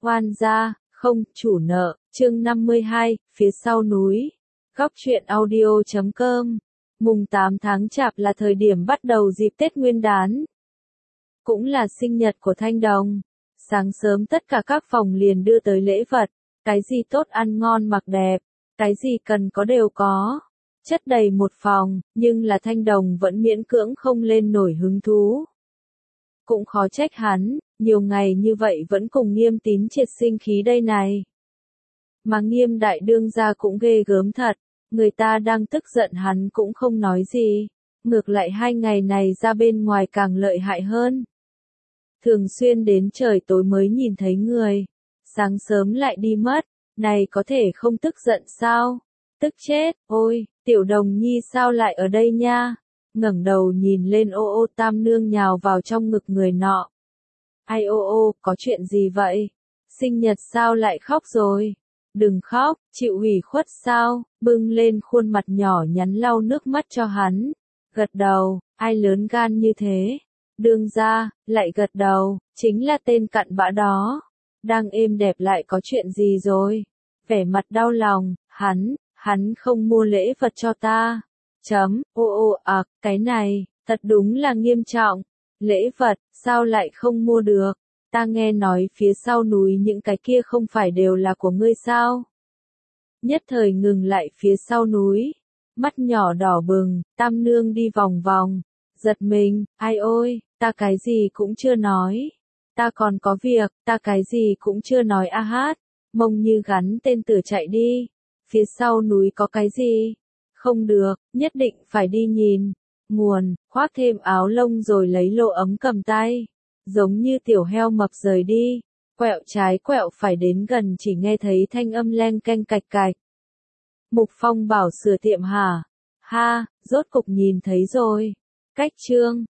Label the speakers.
Speaker 1: Oan gia, không, chủ nợ, chương 52, phía sau núi. Góc truyện audio.com. Mùng 8 tháng Chạp là thời điểm bắt đầu dịp Tết Nguyên đán. Cũng là sinh nhật của Thanh Đồng. Sáng sớm tất cả các phòng liền đưa tới lễ vật. Cái gì tốt ăn ngon mặc đẹp, cái gì cần có đều có. Chất đầy một phòng, nhưng là Thanh Đồng vẫn miễn cưỡng không lên nổi hứng thú. Cũng khó trách hắn, nhiều ngày như vậy vẫn cùng Nghiêm Tín triệt sinh khí đây này. Mà Nghiêm đại đương gia cũng ghê gớm thật, người ta đang tức giận hắn cũng không nói gì. Ngược lại 2 ngày này ra bên ngoài càng lợi hại hơn. Thường xuyên đến trời tối mới nhìn thấy người, sáng sớm lại đi mất, này có thể không tức giận sao? Tức chết, ôi, Tiểu Đồng Nhi sao lại ở đây nha? Ngẩng đầu nhìn lên ô tam nương nhào vào trong ngực người nọ. Ai có chuyện gì vậy? Sinh nhật sao lại khóc rồi? Đừng khóc, chịu ủy khuất sao? Bưng lên khuôn mặt nhỏ nhắn lau nước mắt cho hắn. Gật đầu, ai lớn gan như thế? Đương gia, lại gật đầu, chính là tên cặn bã đó. Đang êm đẹp lại có chuyện gì rồi? Vẻ mặt đau lòng, hắn không mua lễ vật cho ta. Cái này, thật đúng là nghiêm trọng. Lễ vật, sao lại không mua được? Ta nghe nói phía sau núi những cái kia không phải đều là của ngươi sao? Nhất thời ngừng lại phía sau núi. Mắt nhỏ đỏ bừng, tam nương đi vòng vòng. Giật mình, ai ôi, ta cái gì cũng chưa nói. Ta còn có việc, ta cái gì cũng chưa nói a hát. Mông như gắn tên tử chạy đi. Phía sau núi có cái gì? Không được, nhất định phải đi nhìn. Nguồn, khoác thêm áo lông rồi lấy lỗ ấm cầm tay. Giống như tiểu heo mập rời đi. Quẹo trái quẹo phải đến gần chỉ nghe thấy thanh âm len canh cạch cạch. Mục Phong bảo sửa tiệm hả? Ha, rốt cục nhìn thấy rồi. Cách chương.